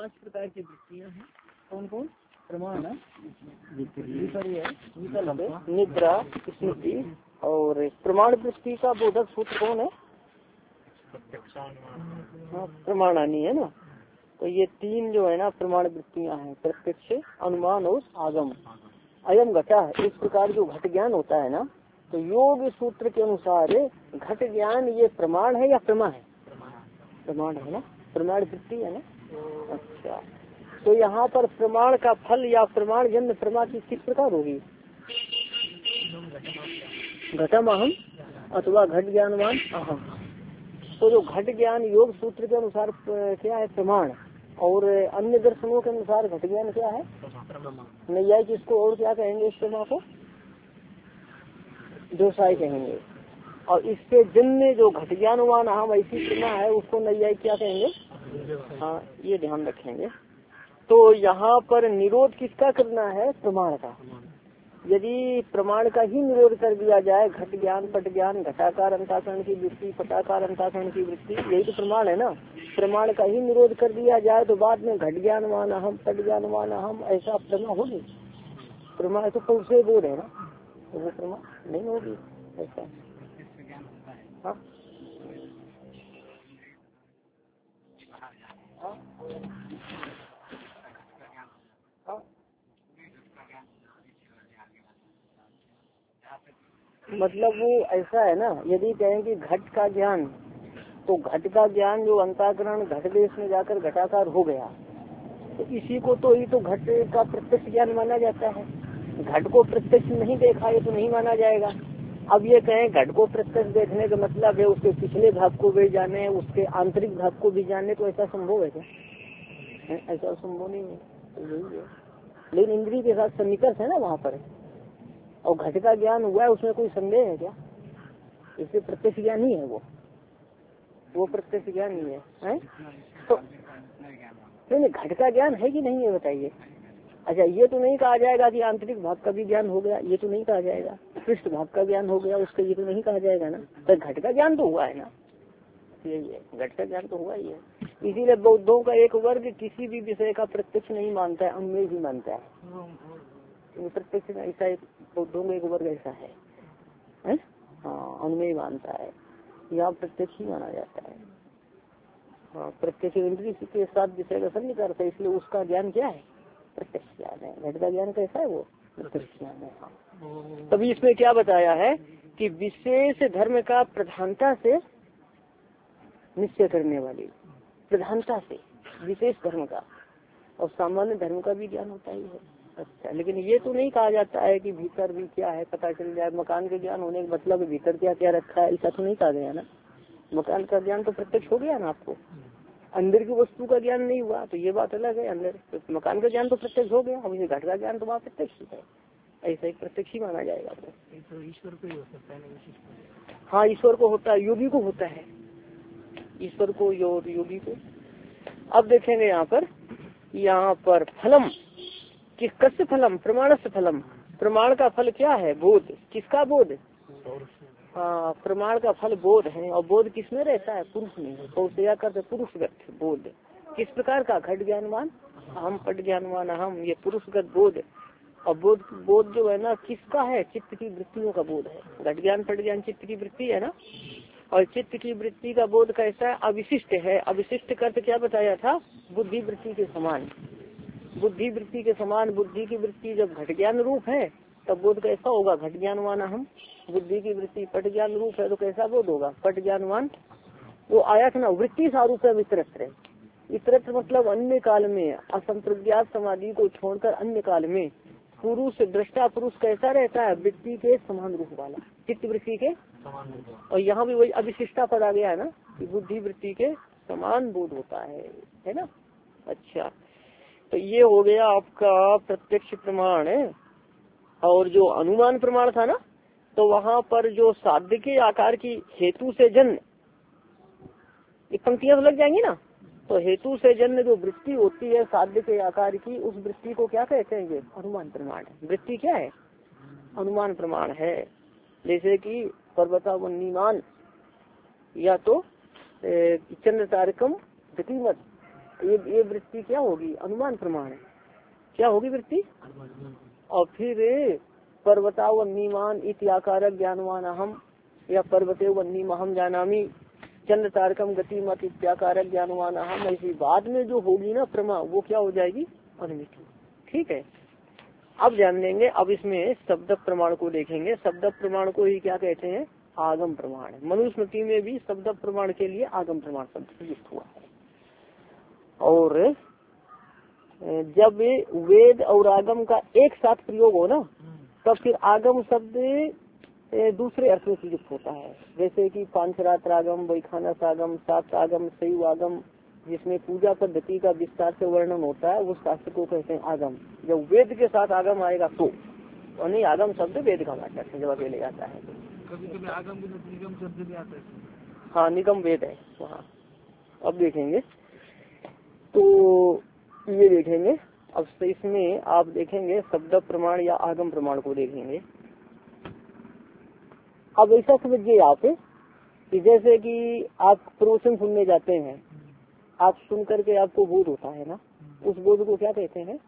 5 प्रकार की वृत्तियां हैं। कौन कौन? प्रमाण, विकल्प, निद्रा, स्मृति और प्रमाण वृत्ति का बोधक सूत्र कौन है? प्रमाणानी है ना। तो ये 3 जो है ना प्रमाण वृत्तियां हैं, प्रत्यक्ष, अनुमान और आगम। अयम घटा, इस प्रकार जो घट ज्ञान होता है ना, तो योग सूत्र के अनुसार घट ज्ञान ये प्रमाण है या प्रमा है? प्रमाण है ना, प्रमाण वृत्ति है ना। अच्छा, तो यहाँ पर प्रमाण का फल या प्रमाण जन्म प्रमा की किस प्रकार होगी? घटम अहम अथवा घट ज्ञानवान अहम। तो जो घट ज्ञान योग सूत्र के अनुसार क्या है? प्रमाण। और अन्य दर्शनों के अनुसार घट ज्ञान क्या है? नैयायिक इसको और क्या कहेंगे? इस प्रमा को दोषाई कहेंगे। और इसके जन्य जो घट ज्ञानवान अहम ऐसी प्रमा है उसको नैयायिक क्या कहेंगे? हाँ, ये ध्यान रखेंगे। तो यहाँ पर निरोध किसका करना है? प्रमाण का। यदि प्रमाण का ही निरोध कर दिया जाए, घट ज्ञान, पट ज्ञान, घटाकार अंताकरण की वृत्ति, पटाकार अंताकरण की वृत्ति, यही तो प्रमाण है ना। प्रमाण का ही निरोध कर दिया जाए तो बाद में घट ज्ञानवान अहम, पट ज्ञानवान अहम ऐसा प्रमा होगी? प्रमा तो कौन से बोध है ना, वो प्रमा नहीं होगी ऐसा। हाँ मतलब वो ऐसा है ना, यदि कहें कि घट का ज्ञान, तो घट का ज्ञान जो अंताकरण घट देश में जाकर घटाकार हो गया, तो इसी को तो ही तो घट का प्रत्यक्ष ज्ञान माना जाता है। घट को प्रत्यक्ष नहीं देखा ये तो नहीं माना जाएगा। अब ये कहें घट को प्रत्यक्ष देखने का मतलब है उसके पिछले भाग को भी जाने, उसके आंतरिक भाग को भी जाने, तो ऐसा संभव है क्या? ऐसा संभव नहीं है, तो यही है। लेकिन इंद्रिय के साथ सन्निकर्ष है ना वहाँ पर, और घट का ज्ञान हुआ है उसमें कोई संदेह है क्या? इससे प्रत्यक्ष ज्ञान ही है वो प्रत्यक्ष ज्ञान नहीं है, तो नहीं घट का ज्ञान है कि नहीं है बताइए। अच्छा, ये तो नहीं कहा जाएगा कि आंतरिक भाग का भी ज्ञान हो गया, ये तो नहीं कहा जाएगा। पृष्ठ भाग का ज्ञान हो गया उसका, ये तो नहीं कहा जाएगा ना। तो घट का ज्ञान तो हुआ है ना, यही है, घट का ज्ञान तो हुआ ही है। इसीलिए बौद्धों का एक वर्ग किसी भी विषय का प्रत्यक्ष नहीं मानता है, अनुमेय भी मानता है। प्रत्यक्ष ऐसा एक बौद्धों का एक वर्ग ऐसा है, हाँ, अनुमेय मानता है। यहाँ प्रत्यक्ष ही माना जाता है। हाँ, प्रत्यक्ष इंद्रिय के साथ विषय का सन्निकर्ष है, इसलिए उसका ज्ञान क्या है? प्रत्यक्ष ज्ञान है। घट का ज्ञान कैसा है? वो प्रत्यक्ष ज्ञान है। हाँ, तभी इसमें क्या बताया है कि विशेष धर्म का प्रधानता से निश्चय करने वाली, प्रधानता से विशेष धर्म का, और सामान्य धर्म का भी ज्ञान होता ही है। अच्छा, लेकिन ये तो नहीं कहा जाता है कि भीतर भी क्या है पता चल जाए। मकान के ज्ञान होने का मतलब भीतर क्या क्या रखा है ऐसा तो नहीं कहा गया ना। मकान का ज्ञान तो प्रत्यक्ष हो गया ना आपको, अंदर की वस्तु का ज्ञान नहीं हुआ, तो ये बात अलग है। अंदर तो मकान का ज्ञान तो प्रत्यक्ष हो गया, अब इसे घट का ज्ञान तो वहाँ प्रत्यक्ष है, ऐसा एक प्रत्यक्ष ही माना जाएगा। तो ईश्वर को ही हो सकता है। हाँ, ईश्वर को होता है, योगी को होता है, ईश्वर को योगी को। अब देखेंगे यहाँ पर फलम कि कस्य फलम? प्रमाण से फलम। प्रमाण का फल क्या है? बोध। किसका बोध? हाँ, प्रमाण का फल बोध है, और बोध किसमें रहता है? पुरुष में। कौशया करते पुरुषगत बोध। किस प्रकार का? घट ज्ञानवान अहम, पट ज्ञानवान अहम, ये पुरुषगत बोध। और बोध जो है ना किसका है? चित्त की वृत्तियों का बोध है। घट ज्ञान पट ज्ञान चित्त की वृत्ति है ना, और चित्त की वृत्ति का बोध कैसा है? अविशिष्ट है। अविशिष्ट करते क्या बताया था? बुद्धि वृत्ति के समान। बुद्धि वृत्ति के समान बुद्धि की वृत्ति जब घट ज्ञान रूप है तब बोध कैसा होगा? घट ज्ञानवान हम। बुद्धि की वृत्ति पट ज्ञान रूप है तो कैसा बोध होगा? पट ज्ञानवान। वो आया था ना, वृत्ति सारूप है इतरत्र। इतरत्र मतलब अन्य काल में, असंप्रज्ञात समाधि को छोड़कर अन्य काल में पुरुष, दृष्टा पुरुष कैसा रहता है? वृत्ति के समान रूप वाला, चित्त वृत्ति के समान रूप। और यहाँ भी वही अविशिष्टा पद आ गया है ना कि बुद्धि वृत्ति के समान बोध होता है ना। अच्छा, तो ये हो गया आपका प्रत्यक्ष प्रमाण है। और जो अनुमान प्रमाण था ना, तो वहाँ पर जो साध्य के आकार की हेतु से जन्म, ये पंक्तियां लग जाएंगी ना, तो हेतु से जन्म जो वृत्ति होती है साध्य के आकार की, उस वृत्ति को क्या कहते हैं? ये अनुमान प्रमाण है। वृत्ति क्या है? अनुमान प्रमाण है। जैसे कि पर्वतावन्नीमान, या तो चंद्र तारकम गतिमत, ये वृत्ति क्या होगी? अनुमान प्रमाण है। क्या होगी वृत्ति? और फिर पर्वता वन्नीमान इत्याकार ज्ञानवान अहम, या पर्वते वन्नीमहम जानामी चंद्र तारकम गति मत इत्याकार ज्ञानवान अहम, ऐसी बाद में जो होगी ना प्रमा, वो क्या हो जाएगी? अनुमिति। ठीक है, अब जान लेंगे। अब इसमें शब्द प्रमाण को देखेंगे। शब्द प्रमाण को ही क्या कहते हैं? आगम प्रमाण। मनुस्मृति में भी शब्द प्रमाण के लिए आगम प्रमाण शब्द युक्त हुआ है। और जब वेद और आगम का एक साथ प्रयोग हो ना, तब फिर आगम शब्द दूसरे अर्थ में प्रयुक्त होता है। जैसे कि पांचरात्र आगम, वैखानस आगम, सात आगम, शैव आगम, जिसमें पूजा पद्धति का विस्तार से वर्णन होता है, उस शास्त्र को कहते हैं आगम। जब वेद के साथ आगम आएगा तो, और नहीं आगम शब्द वेद का वाचक है जब अकेले आता है। कभी कभी आगम के साथ निगम शब्द भी आता है। हाँ, निगम वेद है वहाँ। अब देखेंगे तो ये देखेंगे। अब से इसमें आप देखेंगे शब्द प्रमाण या आगम प्रमाण को देखेंगे। अब ऐसा समझिए आप कि जैसे कि आप प्रवचन सुनने जाते हैं, आप सुन करके आपको बोध होता है ना, उस बोध को क्या कहते हैं?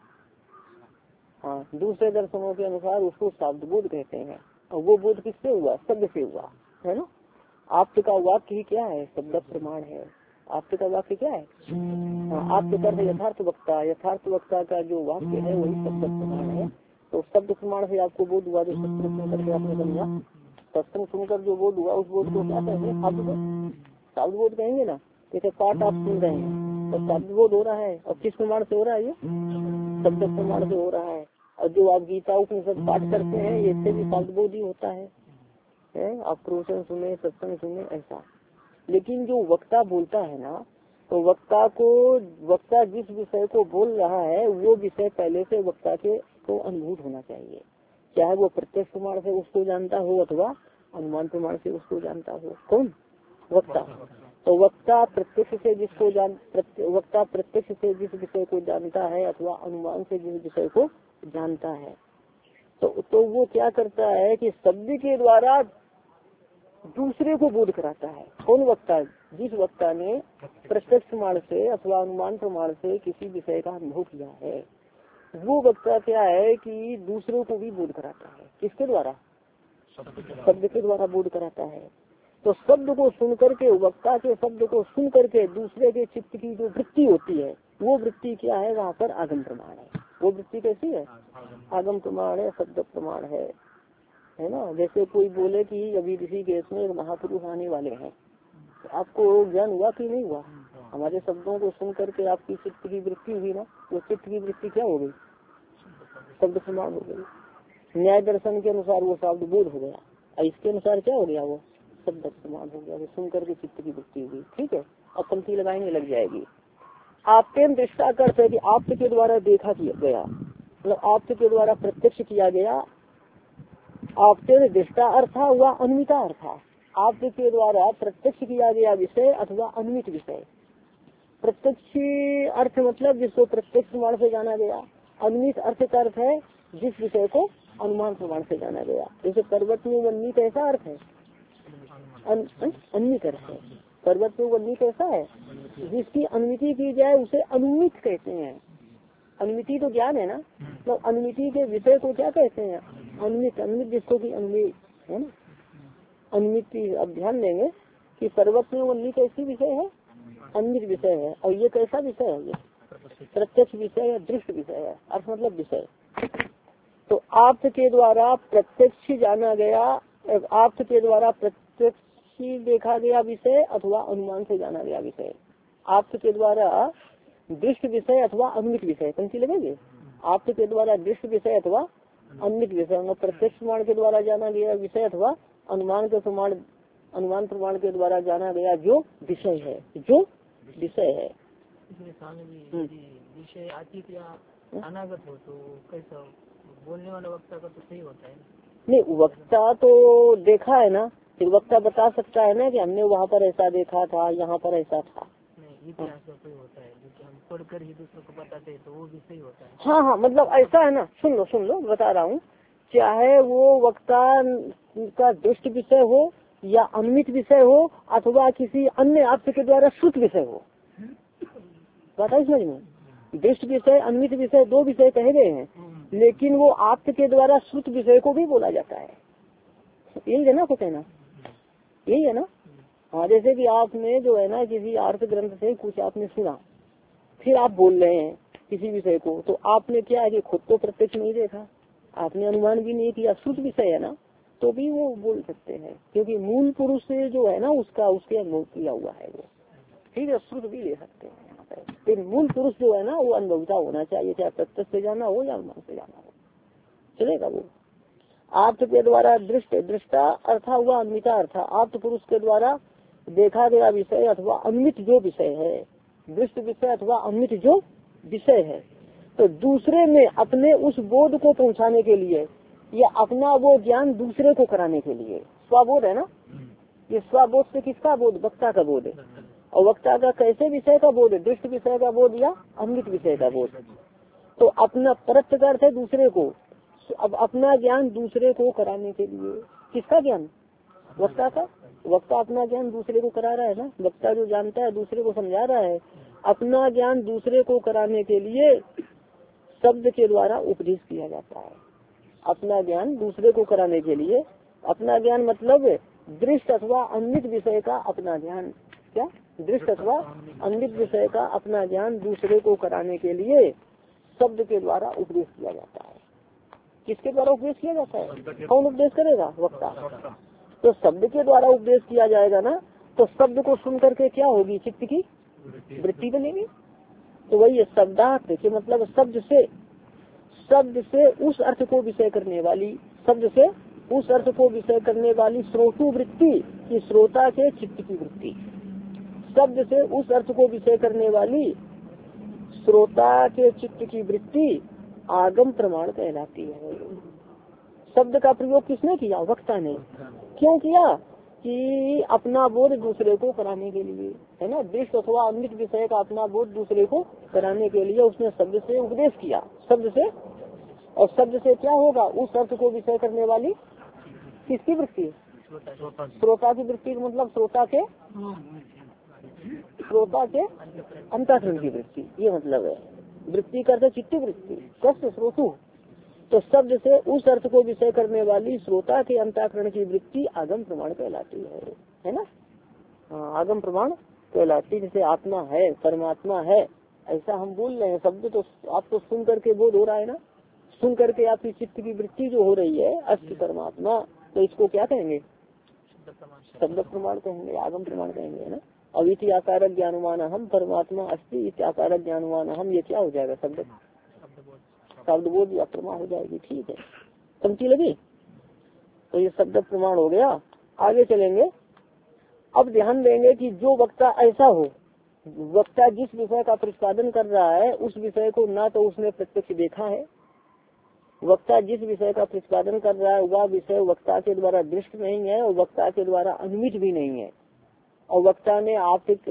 हाँ, दूसरे दर्शनों के अनुसार उसको शब्द बोध कहते हैं। और वो बोध किससे हुआ? शब्द से हुआ है ना। आपका वाक्य ही क्या है? शब्द प्रमाण है। आपका वाक्य क्या है? आपके तरफ यथार्थ वक्ता, यथार्थ वक्ता का जो वाक्य है वही शब्द प्रमाण है। तो शब्द प्रमाण से आपको बोध हुआ, जो सत्संग सुन करके आपने समझा, सत्संग सुनकर जो बोध हुआ उस बोध को क्या कहते हैं? शब्द बोध कहेंगे ना। जैसे पाठ आप सुन रहे हैं तो शब्द बोध हो रहा है, और किस प्रमाण से हो रहा है? ये शब्द प्रमाण से हो रहा है। और जो आप गीता उपनिषद पाठ करते हैं, इससे भी शब्द बोध ही होता है। आप प्रवचन सुने, सत्संग सुने, ऐसा। लेकिन जो वक्ता बोलता है ना, तो वक्ता जिस विषय को बोल रहा है वो विषय पहले से वक्ता के को अनुभूत होना चाहिए, चाहे वो प्रत्यक्ष प्रमाण से उसको जानता हो अथवा अनुमान प्रमाण से उसको जानता हो। कौन? वक्ता। तो वक्ता प्रत्यक्ष से वक्ता प्रत्यक्ष से जिस विषय को जानता है अथवा अनुमान से जिस विषय को जानता है, तो वो क्या करता है कि शब्द के द्वारा दूसरे को बोध कराता है। कौन वक्ता? जिस वक्ता ने प्रत्यक्ष प्रमाण से अथवा अनुमान प्रमाण से किसी विषय का अनुभव किया है, वो वक्ता क्या है कि दूसरों को भी बोध कराता है। किसके द्वारा? शब्द के द्वारा बोध कराता है। तो शब्द को सुन करके, वक्ता के शब्द को सुन करके दूसरे के चित्त की जो वृत्ति होती है, वो वृत्ति क्या है? वहाँ पर आगम प्रमाण है। वो वृत्ति कैसी है? आगम प्रमाण है, शब्द प्रमाण है ना। जैसे कोई बोले कि अभी ऋषिकेश में एक महापुरुष आने वाले हैं, तो आपको ज्ञान हुआ कि नहीं हुआ? हमारे शब्दों को सुन करके आपकी चित्त की वृत्ति हुई ना, वो चित्त की वृत्ति क्या हो गई? शब्द प्रमाण हो गई। न्याय दर्शन के अनुसार वो शब्द बोध हो गया, और इसके अनुसार क्या हो गया? वो शब्द प्रमाण हो गया। वो सुन करके चित्त की वृत्ति हुई। ठीक है, अब पंक्ति लगाएंगे, लग जाएगी। आपके दृष्टा करते है कि आप के द्वारा देखा गया, मतलब आप के द्वारा प्रत्यक्ष किया गया। आपके दृष्टा अर्थ हुआ अनुमिता अर्थ। आपके द्वारा प्रत्यक्ष किया गया विषय अथवा अनुमित विषय। प्रत्यक्ष अर्थ मतलब जिसको प्रत्यक्ष प्रमाण से जाना गया। अनुमित अर्थ का अर्थ है जिस विषय को अनुमान प्रमाण से जाना गया। जैसे पर्वत में वन्नी कैसा अर्थ है? अनुमित अर्थ है। पर्वत में वन्नी कैसा है? जिसकी अनुमिति की जाए उसे अनुमित कहते हैं। अनुमिति तो ज्ञान है ना, तो अनुमिति के विषय को क्या कहते हैं? अनुमित। अनुमित जिसको की अनुमित है ना, अनुमिति। अब ध्यान देंगे कि पर्वत में वन्नी कैसी विषय है? अनुमित विषय है। और ये कैसा विषय है? ये प्रत्यक्ष विषय है, दृष्ट विषय है। अर्थ मतलब विषय। तो आप के द्वारा प्रत्यक्ष जाना गया, आप के द्वारा प्रत्यक्ष देखा गया विषय अथवा अनुमान से जाना गया विषय। आप के द्वारा दृष्ट विषय अथवा अनुमित विषय। पंक्ति लगेगी। आप के द्वारा दृष्ट विषय अथवा अनुमित विषय, प्रत्यक्ष प्रमाण के द्वारा जाना गया विषय अथवा अनुमान प्रमाण के द्वारा जाना गया जो विषय है, जो विषय है। विषय अतीत या अनागत हो तो कैसा बोलने वाला वक्ता का तो सही होता है? नहीं, वक्ता तो देखा है ना, फिर वक्ता बता सकता है ना कि हमने वहाँ पर ऐसा देखा था, यहाँ पर ऐसा था। इतिहास कोई होता है जो हम पढ़कर ही दूसरों को बताते हैं तो वो भी सही होता है। हाँ हाँ, मतलब ऐसा है ना। सुन लो बता रहा हूँ। चाहे वो वक्ता का दृष्ट विषय हो या अनुमित विषय हो अथवा किसी अन्य आपके द्वारा श्रुत विषय हो, बात है समझ में। दृष्ट विषय अन्वित विषय दो विषय कहे गए हैं, लेकिन वो आप्त के द्वारा श्रुत विषय को भी बोला जाता है। यही है ना कुछ है ना, यही है ना। हाँ, जैसे कि आपने जो है ना किसी अर्थ ग्रंथ से कुछ आपने सुना, फिर आप बोल रहे हैं किसी विषय को, तो आपने क्या है कि खुद तो प्रत्यक्ष नहीं देखा, आपने अनुमान भी नहीं किया, श्रुत विषय है ना, तो भी वो बोल सकते हैं, क्योंकि मूल पुरुष से जो है ना उसका उसके अनुभव किया हुआ है वो, ठीक है, श्रुत भी ले सकते हैं यहाँ पे। फिर मूल पुरुष जो है ना वो अनुभवता होना चाहिए, चाहे प्रत्यक्ष से जाना हो या अनुमान से जाना हो, चलेगा वो। आप्त के द्वारा दृष्ट, दृष्टा अर्था हुआ अन्विता अर्था, आप्त पुरुष के द्वारा देखा गया विषय अथवा अन्वित जो विषय है, दृष्ट विषय अथवा अन्वित जो विषय है, तो दूसरे में अपने उस बोध को पहुंचाने के लिए या अपना वो ज्ञान दूसरे को कराने के लिए, स्वबोध है ना, ये स्वबोध से किसका बोध, वक्ता का बोध है। और वक्ता का कैसे विषय का बोध है, दृष्ट विषय का बोध या अन्वित विषय का बोध। तो अपना परत का अर्थ है दूसरे को, अब अपना ज्ञान दूसरे को कराने के लिए, किसका ज्ञान, वक्ता का। वक्ता अपना ज्ञान दूसरे को करा रहा है ना, वक्ता जो जानता है दूसरे को समझा रहा है, अपना ज्ञान दूसरे को कराने के लिए शब्द के द्वारा उपदेश किया जाता है। अपना ज्ञान दूसरे को कराने के लिए, अपना ज्ञान मतलब दृष्ट अथवा अन्वित विषय का अपना ज्ञान, क्या दृष्ट अथवा अन्वित विषय का अपना ज्ञान दूसरे को कराने के लिए शब्द के द्वारा उपदेश किया जाता है। किसके द्वारा उपदेश किया जाता है, कौन उपदेश करेगा, वक्ता। तो शब्द के द्वारा उपदेश किया जाएगा ना, तो शब्द को सुन करके क्या होगी, चित्त की वृत्ति बनेगी। तो वही शब्दार्थ के मतलब शब्द से उस अर्थ को विषय करने वाली, शब्द से उस अर्थ को विषय करने वाली श्रोतु वृत्ति की, श्रोता के चित्त की वृत्ति, शब्द से उस अर्थ को विषय करने वाली श्रोता के चित्त की वृत्ति आगम प्रमाण कहलाती है। शब्द का प्रयोग किसने किया, वक्ता ने। क्यों किया, कि अपना बोध दूसरे को कराने के लिए, है ना, दृष्ट अथवा अन्वित विषय का अपना बोध दूसरे को कराने के लिए उसने शब्द से उपदेश किया, शब्द से। और शब्द से क्या होगा, उस अर्थ को विषय करने वाली किसकी वृत्ति, श्रोता की वृत्ति, मतलब श्रोता के अंतःकरण की वृत्ति, ये मतलब है। वृत्ति करते चित्त वृत्ति, कष्ट श्रोतु, तो शब्द से उस अर्थ को विषय करने वाली श्रोता के अंतःकरण की वृत्ति आगम प्रमाण कहलाती है ना। आगम प्रमाण कहलाती, जैसे आत्मा है, परमात्मा है, ऐसा हम बोल रहे हैं, शब्द तो आपको सुन करके बोध हो रहा है ना, सुन करके आपकी चित्त की वृत्ति जो हो रही है अस्थि परमात्मा, तो इसको क्या कहेंगे, शब्द प्रमाण कहेंगे, आगम प्रमाण कहेंगे, है ना। अब इति आकार ज्ञानमान हम परमात्मा अस्थि, इति आकार ज्ञानमान हम, ये क्या हो जाएगा, शब्द बोध या प्रमाण हो जाएगी, ठीक है, पंक्ति लगी। तो ये शब्द प्रमाण हो गया। आगे चलेंगे, अब ध्यान देंगे कि जो वक्ता ऐसा हो, वक्ता जिस विषय का प्रतिपादन कर रहा है उस विषय को ना तो उसने प्रत्यक्ष देखा है, वक्ता जिस विषय का प्रतिपादन कर रहा है वह विषय वक्ता के द्वारा दृष्ट नहीं है और वक्ता के द्वारा अनुमित भी नहीं है, और वक्ता ने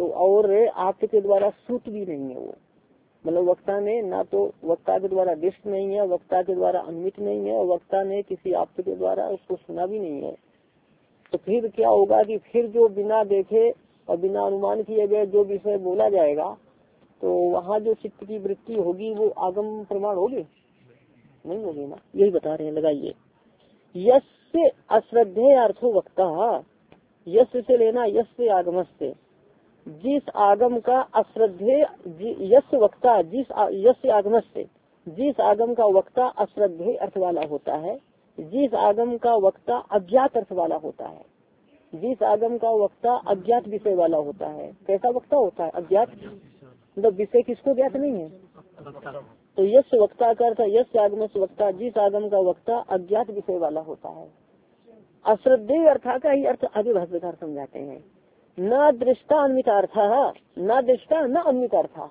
आप के द्वारा श्रुत भी नहीं है वो, मतलब वक्ता ने ना तो वक्ता के द्वारा दृष्ट नहीं है, वक्ता के द्वारा अनुमित नहीं है, और वक्ता ने किसी आप के द्वारा उसको सुना भी नहीं है। तो फिर क्या होगा कि फिर जो बिना देखे और बिना अनुमान किए गए जो विषय बोला जाएगा, तो वहाँ जो चित्त की वृत्ति होगी वो आगम प्रमाण होगी, नहीं होगी ना, यही बता रहे हैं। लगाइए, यस्य अश्रद्धेय अर्थो वक्ता, यस्य से लेना यस्य आगम से, जिस आगम का अश्रद्धेय, यस्य वक्ता, यस्य आगम से, जिस आगम का वक्ता अश्रद्धेय अर्थ वाला होता है, जिस आगम का वक्ता अज्ञात अर्थ वाला होता है, जिस आगम का वक्ता अज्ञात विषय वाला होता है। कैसा वक्ता होता है, अज्ञात, मतलब विषय किसको ज्ञात नहीं है। तो यश वक्ता का अर्थ यश आगम से वक्ता, जिस आगम का वक्ता अज्ञात विषय वाला होता है। अश्रद्धेय अर्था का ही अर्थ आगे भाष्यकार समझाते हैं। न दृष्टा अन्वितार्था, न दृष्टा न अन्वितार्था,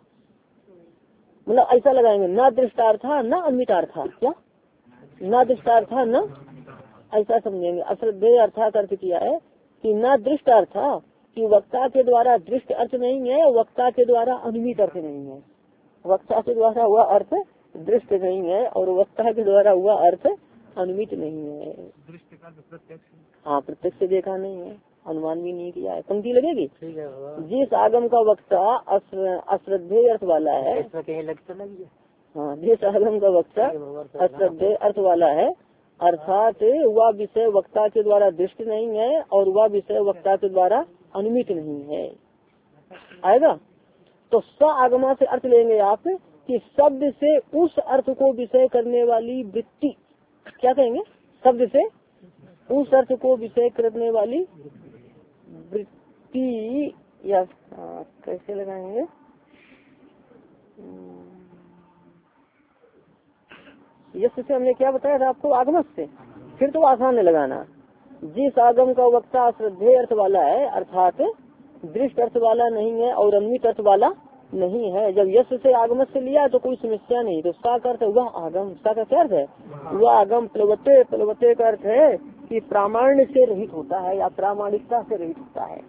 मतलब ऐसा लगाएंगे, न दृष्टार्था न अन्वितार्था, क्या न दृष्टार्था न, ऐसा समझेंगे। अश्रद्धेय अर्था का अर्थ किया है कि न दृष्ट अर्थ, कि वक्ता के द्वारा दृष्ट अर्थ नहीं है, वक्ता के द्वारा अनुमित अर्थ नहीं है, वक्ता के द्वारा हुआ अर्थ दृष्ट नहीं है और वक्ता के द्वारा हुआ अर्थ अनुमित नहीं है। हाँ, प्रत्यक्ष देखा नहीं है। अनुमान भी नहीं किया है। पंक्ति लगेगी। ठीक है। जिस आगम का वक्ता अश्रद्धेय अर्थ वाला है, हाँ, जिस आगम का वक्ता अश्रद्धेय अर्थ वाला है, अर्थात वह विषय वक्ता के द्वारा दृष्ट नहीं है और वह विषय वक्ता के द्वारा अनुमित नहीं है। आएगा तो स आगमा से अर्थ लेंगे आप कि शब्द से उस अर्थ को विषय करने वाली वृत्ति, क्या कहेंगे, शब्द से उस अर्थ को विषय करने वाली वृत्ति, या कैसे लगाएंगे, यश से हमने क्या बताया था आपको, आगमत से, फिर तो आसान है लगाना। जिस आगम का वक्ता श्रद्धेय अर्थ वाला है, अर्थात दृष्ट अर्थ वाला नहीं है और अन्वित अर्थ वाला नहीं है। जब यश से आगमत से लिया तो कोई समस्या नहीं। तो सा का अर्थ वह आगम, सा का क्या अर्थ है, वह आगम प्लवते, प्लवते का अर्थ है कि प्रामाण्य से रहित होता है या प्रामाणिकता से रहित होता है।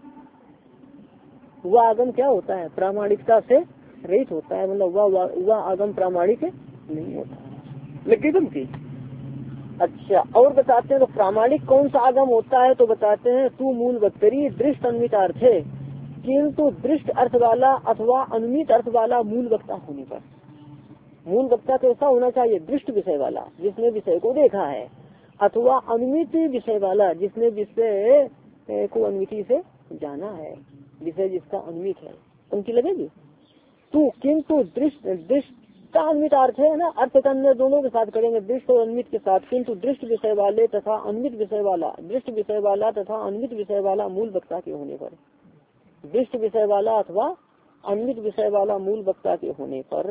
वह आगम क्या होता है, प्रामाणिकता से रहित होता है, मतलब वह आगम प्रामाणिक नहीं होता है। लगी तुमकी। अच्छा, और बताते हैं तो प्रामाणिक कौन सा आगम होता है, तो बताते हैं तू मूल वक्तरी दृष्ट अन्वित अर्थ है, किंतु दृष्ट अर्थ वाला अथवा अनुमित अर्थ वाला मूल वक्ता होने पर। मूल वक्ता कैसा होना चाहिए, दृष्ट विषय वाला जिसने विषय को देखा है, अथवा अनुमित विषय वाला जिसने विषय को अनुमिति से जाना है, विषय जिसका अनुमित है। उनकी लगेगी तू, किंतु दृष्ट का अन्वित अर्थ है ना, अर्थ का अन्य दोनों के साथ करेंगे, दृष्ट और अन्वित के साथ, किंतु दृष्ट विषय वाले तथा अन्वित विषय वाला, दृष्ट विषय वाला तथा अन्वित विषय वाला मूल वक्ता के होने पर, दृष्ट विषय वाला अथवा अन्वित विषय वाला मूल वक्ता के होने पर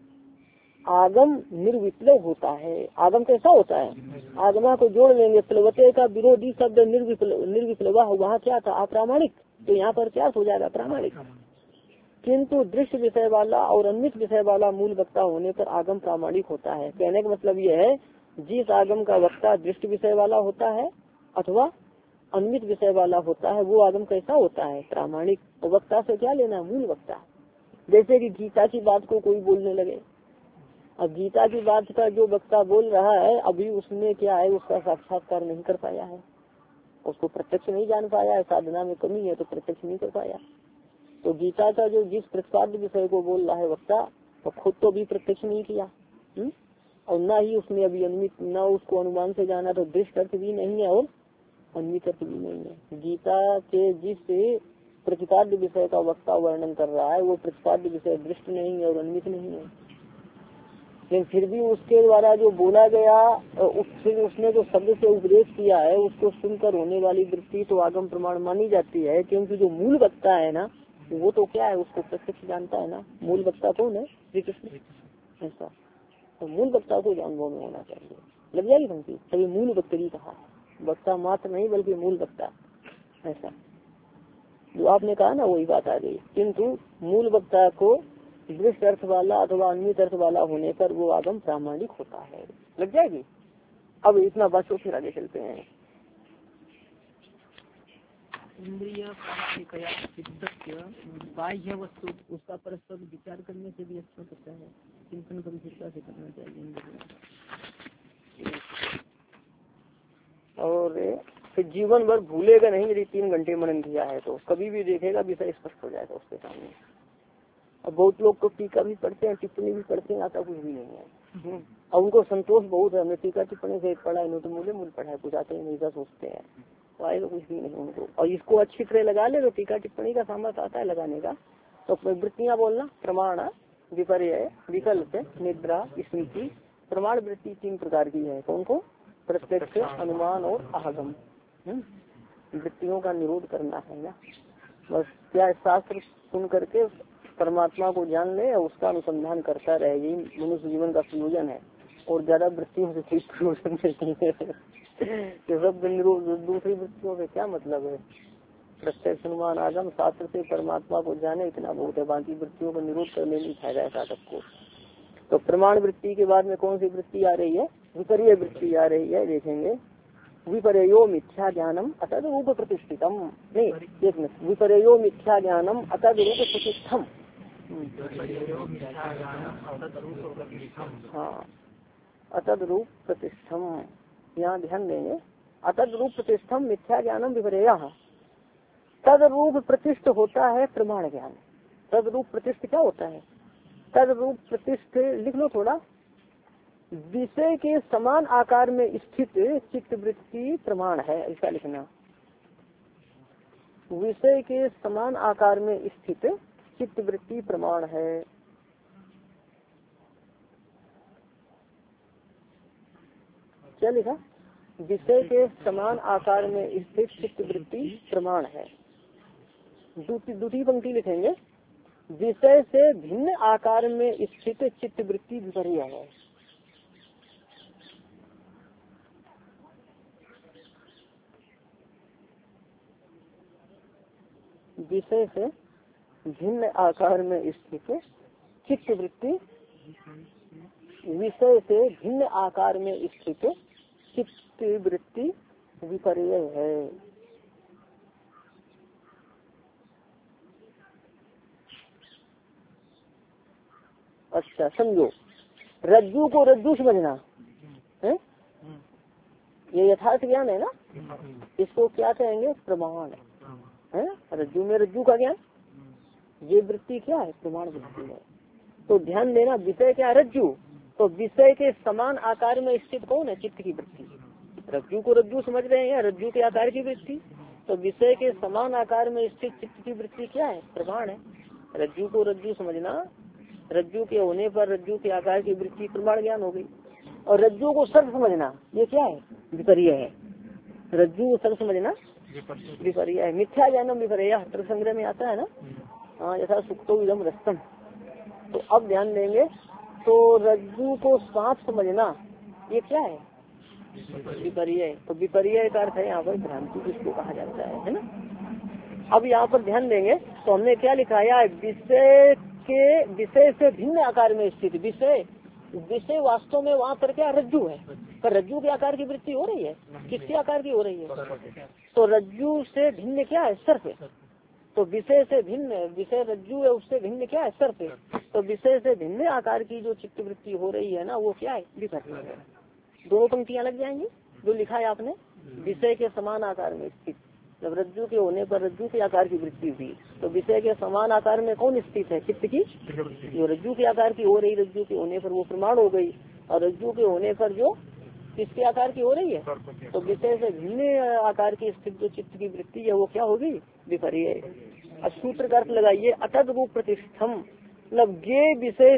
आगम निर्विप्लव होता है। आगम कैसा होता है, आगमा को जोड़ लेंगे, प्लवते का विरोधी शब्द निर्विप्लवा, वहाँ क्या था, अप्रामाणिक, तो यहाँ पर क्या हो जाएगा, प्रामाणिक। किंतु दृष्ट विषय वाला और अन्वित विषय वाला मूल वक्ता होने पर आगम प्रामाणिक होता है। कहने का मतलब यह है, जिस आगम का वक्ता दृष्ट विषय वाला होता है अथवा अन्वित विषय वाला होता है, वो आगम कैसा होता है, प्रामाणिक। तो वक्ता से क्या लेना, मूल वक्ता। जैसे कि गीता की बात को कोई बोलने लगे, अब गीता की बात का जो वक्ता बोल रहा है, अभी उसने क्या है, उसका साक्षात्कार नहीं कर पाया है, उसको प्रत्यक्ष नहीं जान पाया है, साधना में कमी है तो प्रत्यक्ष नहीं कर पाया। तो गीता का जो जिस प्रतिपाद्य विषय को बोल रहा है वक्ता, तो खुद तो भी प्रत्यक्ष नहीं किया, और न ही उसने अभी अन्वित, न उसको अनुमान से जाना, तो दृष्ट अर्थ भी नहीं है और अन्वित अर्थ भी नहीं है। गीता के जिस प्रतिपाद्य विषय का वक्ता वर्णन कर रहा है, वो प्रतिपाद्य विषय दृष्ट नहीं है और अन्वित नहीं है, लेकिन फिर भी उसके द्वारा जो बोला गया, उसने जो शब्द से उपदेश किया है, उसको सुनकर होने वाली वृत्ति तो आगम प्रमाण मानी जाती है, क्योंकि जो मूल वक्ता है ना, वो तो क्या है, उसको प्रत्यक्ष जानता है ना। मूल वक्ता कौन है, श्री कृष्ण। ऐसा तो मूल वक्ता को अनुभव में होना चाहिए। लग जाएगी पंक्ति, तभी मूल वक्तरी कहा, वक्ता मात्र नहीं बल्कि मूल वक्ता। ऐसा जो आपने कहा ना, वही बात आ गई। किंतु मूल वक्ता को दृष्ट अर्थ वाला अथवा अन्वित अर्थ वाला होने पर वो आगम प्रामाणिक होता है। लग जाएगी। अब इतना बच्चों फिर आगे चलते हैं। इंद्रिय बाह्य वस्तु, उसका परस्पर विचार करने से भी अच्छा होता है, चिंतन गंभीरता से करना चाहिए। और फिर जीवन भर भूलेगा नहीं, यदि 3 घंटे मनन किया है तो कभी भी देखेगा विषय स्पष्ट हो जाएगा उसके सामने। अब बहुत लोग तो टीका भी पढ़ते हैं, टिप्पणी भी पढ़ते हैं, आता कुछ भी नहीं है, और उनको संतोष बहुत है, हमने टीका टिप्पणी से पढ़ा है, तो मूल पढ़ा है, बुझाते हैं, नहीं सोचते हैं, तो आएगा कुछ भी नहीं उनको। और इसको अच्छी तरह लगा ले तो टीका टिप्पणी का सामर्थ्य आता है लगाने का। तो वृत्तियाँ बोलना, प्रमाण, विपर्यय, विकल्प, निद्रा, स्मृति। प्रमाण वृत्ति 3 प्रकार की है। कौन को, प्रत्यक्ष, अनुमान और आगम। वृत्तियों का निरोध करना है ना, बस क्या शास्त्र सुन करके परमात्मा को जान ले और उसका अनुसंधान करता रहे, यही मनुष्य जीवन का प्रयोजन है। और ज्यादा वृत्तियों से कोई प्रयोजन नहीं है। सब निरोध, दूसरी वृत्तियों से क्या मतलब है। प्रत्यक्ष, अनुमान, आगम, शास्त्र से परमात्मा को जाने, इतना बहुत है, बाकी वृत्तियों का निरोध करने में फायदा है साधक को। तो प्रमाण वृत्ति के बाद में कौन सी वृत्ति आ रही है, विपर्य वृत्ति आ रही है, देखेंगे। विपर्यो मिथ्या ज्ञानम अतद रूप प्रतिष्ठितम, नहीं एक मिनट, विपर्यो मिथ्या ज्ञानम अतद रूप प्रतिष्ठम। हाँ, अतद रूप प्रतिष्ठम, यहाँ ध्यान देंगे। अतद रूप प्रतिष्ठम मिथ्या ज्ञानम विपर्य, तद रूप प्रतिष्ठ होता है प्रमाण ज्ञान। तद रूप प्रतिष्ठ क्या होता है? तद रूप प्रतिष्ठ लिख लो थोड़ा। विषय के समान आकार में स्थित चित्त वृत्ति प्रमाण है, ऐसा लिखना। विषय के समान आकार में स्थित चित्त वृत्ति प्रमाण है। क्या लिखा? विषय के समान आकार में स्थित चित्त वृत्ति प्रमाण है। दूसरी पंक्ति लिखेंगे, विषय से भिन्न आकार में स्थित चित्त वृत्ति विपर्य है। विषय से भिन्न आकार में स्थित चित्त वृत्ति, विषय से भिन्न आकार में स्थित चित्त वृत्ति विपर्य है। अच्छा समझो, रज्जू को रज्जू समझना है, ये यथार्थ ज्ञान है ना, इसको क्या कहेंगे? प्रमाण है। रज्जू में रज्जू का ज्ञान, ये वृत्ति क्या है? प्रमाण वृत्ति है। तो ध्यान देना, विषय क्या है? रज्जू। तो विषय के समान आकार में स्थित कौन है? चित्त की वृत्ति। रज्जू को रज्जू समझ रहे हैं, रज्जू के आकार की वृत्ति। तो विषय के समान आकार में स्थित चित्त की वृत्ति क्या है? प्रमाण है। रज्जू को रज्जू समझना, रज्जू के होने पर रज्जू के आकार की वृत्ति प्रमाण ज्ञान हो गई। और रज्जू को सर्प समझना, ये क्या है? विपर्य है। रज्जू को सर्प समझना विपर्य है। मिथ्या ज्ञानम विपर्य, तर्क संग्रह में आता है ना। हाँ, यथा सुक्तो इदम रस्तम। तो अब ध्यान देंगे, तो रज्जू को सांप समझना, ये क्या है? विपर्य। तो विपर्य का अर्थ है यहाँ पर भ्रांति, जिसको कहा जाता है ना। अब यहाँ पर ध्यान देंगे, तो हमने क्या लिखाया है? विषय के विषय से भिन्न आकार में स्थित। विषय विषय वास्तव में वहाँ पर क्या रज्जू है, पर रज्जू के आकार की वृत्ति हो रही है। किसके आकार की हो रही है? तो रज्जू से भिन्न क्या है? सर्प। तो विषय से भिन्न, विषय रज्जू है, उससे भिन्न क्या है? सर्प। तो विषय से भिन्न आकार की जो चित्त वृत्ति हो रही है ना, वो क्या है? विपर्य है। दोनों पंक्तियां लग जाएंगी जो लिखा है आपने। विषय के समान आकार में स्थित, जब रज्जू के होने पर रज्जू के आकार की वृत्ति हुई, तो विषय के समान आकार में कौन स्थित है? चित्त की, जो रज्जू के आकार की हो रही, रज्जू के होने पर वो प्रमाण हो गई। और रज्जू के होने पर जो किसके आकार की हो रही है? तो विषय से भिन्न आकार की स्थित जो चित्त की वृत्ति है, वो क्या होगी? विपर्य। अब सूत्र का अर्थ लगाइए, अतद रूप प्रतिष्ठम, मतलब गे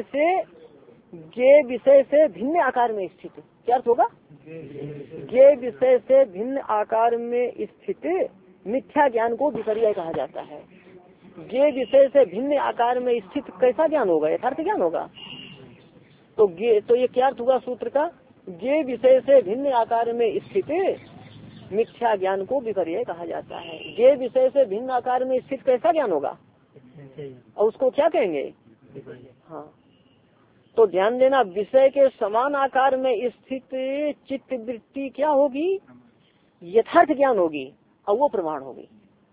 विषय से भिन्न आकार में स्थित। क्या अर्थ होगा? गे विषय से भिन्न आकार में स्थित मिथ्या ज्ञान को विपर्य कहा जाता है। गे विषय से भिन्न आकार में स्थित कैसा ज्ञान होगा? यथार्थ ज्ञान होगा। तो ये क्या अर्थ हुआ सूत्र का? गे विषय से भिन्न आकार में स्थित मिथ्या ज्ञान को विपर्य कहा जाता है। गे विषय से भिन्न आकार में स्थित कैसा ज्ञान होगा? और उसको क्या कहेंगे? हाँ, तो ध्यान देना, विषय के समान आकार में स्थित चित्त वृत्ति क्या होगी? यथार्थ ज्ञान होगी, और वो प्रमाण होगी।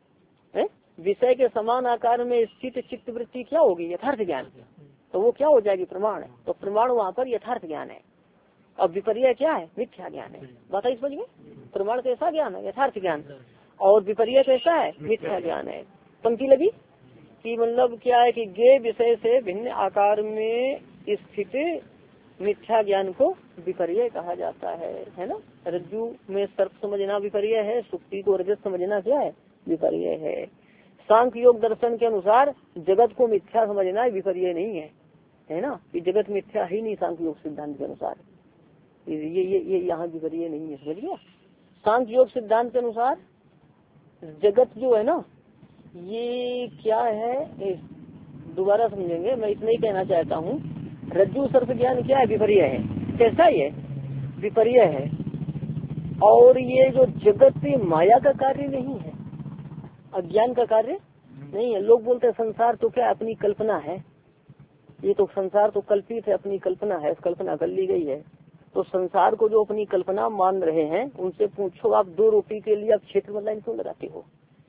विषय के समान आकार में स्थित चित्त वृत्ति क्या होगी? यथार्थ ज्ञान। तो वो क्या हो जाएगी? प्रमाण। तो प्रमाण वहाँ पर यथार्थ ज्ञान है, और विपर्य क्या है? मिथ्या ज्ञान है। बात है समझ गए? प्रमाण कैसा ज्ञान है? यथार्थ ज्ञान। और विपर्य कैसा है? मिथ्या ज्ञान है। पंक्ति लगी कि मतलब क्या है कि गे विषय से भिन्न आकार में स्थित मिथ्या ज्ञान को विपर्य कहा जाता है ना। रज्जू में सर्प समझना विपर्य है, सुक्ति को रजत समझना क्या है? विपर्य है। सांख्य योग दर्शन के अनुसार जगत को मिथ्या समझना विपर्य नहीं है ना, कि जगत मिथ्या ही नहीं। सांख्य योग सिद्धांत के अनुसार ये यहाँ विपर्य नहीं है, समझ गया। सांख्य योग सिद्धांत के अनुसार जगत जो है ना, ये क्या है? दोबारा समझेंगे, मैं इतना ही कहना चाहता हूँ। रज्जू सर्प ज्ञान क्या है? विपर्य है। कैसा ये? विपर्य है। और ये जो जगत माया का कार्य नहीं है, अज्ञान का कार्य नहीं है। लोग बोलते हैं संसार तो क्या अपनी कल्पना है, ये तो संसार तो कल्पित है, अपनी कल्पना है, कल्पना कर ली गई है। तो संसार को जो अपनी कल्पना मान रहे हैं, उनसे पूछो आप 2 रोटी के लिए आप क्षेत्र में लाइन क्यों लगाते हो?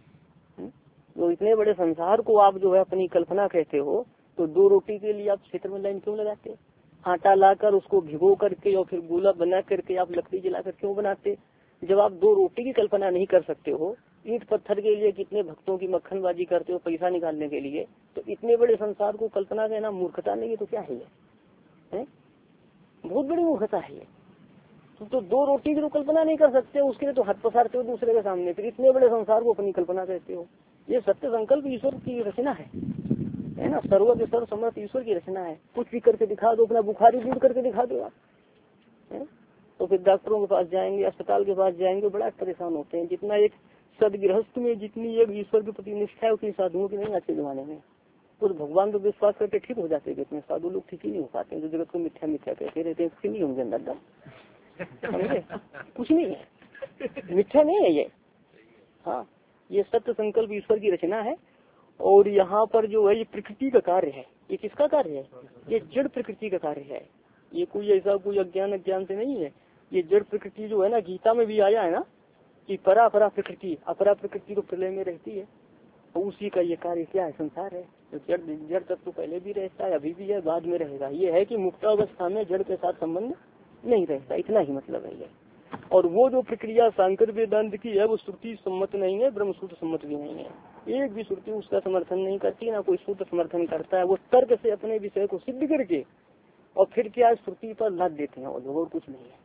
जो इतने बड़े संसार को आप जो है अपनी कल्पना कहते हो, तो 2 रोटी के लिए आप क्षेत्र में लाइन क्यों लगाते? आटा लाकर उसको भिगो करके और फिर गोला बना करके आप लकड़ी जलाकर क्यों बनाते? जब आप 2 रोटी की कल्पना नहीं कर सकते हो, ईंट पत्थर के लिए कितने भक्तों की मक्खनबाजी करते हो पैसा निकालने के लिए, तो इतने बड़े संसार को कल्पना करना मूर्खता नहीं है तो क्या है ये, है? बहुत बड़ी मूर्खता है ये। तो दो रोटी की तो कल्पना नहीं कर सकते, उसके लिए तो हाथ पसारते हो दूसरे के सामने, फिर इतने बड़े संसार को अपनी कल्पना कहते हो। ये सत्य संकल्प ईश्वर की रचना है ना, सर्वज्ञ सर्व समर्थ ईश्वर की रचना है। कुछ भी करके दिखा दो, अपना बुखारी दूर करके दिखा दो आप, है? तो फिर डॉक्टरों के पास जाएंगे, अस्पताल के पास जाएंगे, बड़ा परेशान होते हैं। जितना एक सदगृहस्थ में जितनी एक ईश्वर के प्रति निष्ठा है उतनी साधुओं की नहीं आज के जमाने में। तो भगवान को विश्वास करके ठीक हो जाते हैं, साधु लोग ठीक ही नहीं हो पाते, जो जगत को मिथ्या मिथ्या कहते रहते हैं, कुछ नहीं होंगे अंदर, समझे? कुछ नहीं है, मिथ्या नहीं है ये। हाँ, ये सत्य संकल्प ईश्वर की रचना है। और यहाँ पर जो है ये प्रकृति का कार्य है। ये किसका कार्य है? ये जड़ प्रकृति का कार्य है। ये कोई ऐसा कोई अज्ञान से नहीं है। ये जड़ प्रकृति जो है ना, गीता में भी आया है ना कि परा अपरा प्रकृति, अपरा प्रकृति तो प्रलय में रहती है, तो उसी का ये कार्य क्या है? संसार है। तो जड़ तत्व तो पहले भी रहता है, अभी भी है, बाद में रहेगा। ये है कि मुक्तावस्था में जड़ के साथ संबंध नहीं रहता, इतना ही मतलब है ये। और वो जो प्रक्रिया सांकर वेदांत की है वो श्रुति सम्मत नहीं है, ब्रह्म सूत्र सम्मत भी नहीं है। एक भी श्रुति उसका समर्थन नहीं करती, ना कोई सूत्र समर्थन करता है। वो तर्क से अपने विषय को सिद्ध करके और फिर क्या श्रुति पर लाद देते हैं, और कुछ नहीं है।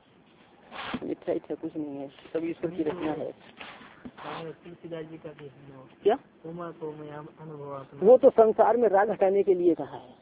मिथ्या इच्छा कुछ नहीं है, सब ईश्वर की रचना है। तुलसीदास जी का भी क्या अनुभव, वो तो संसार में राग हटाने के लिए कहा है,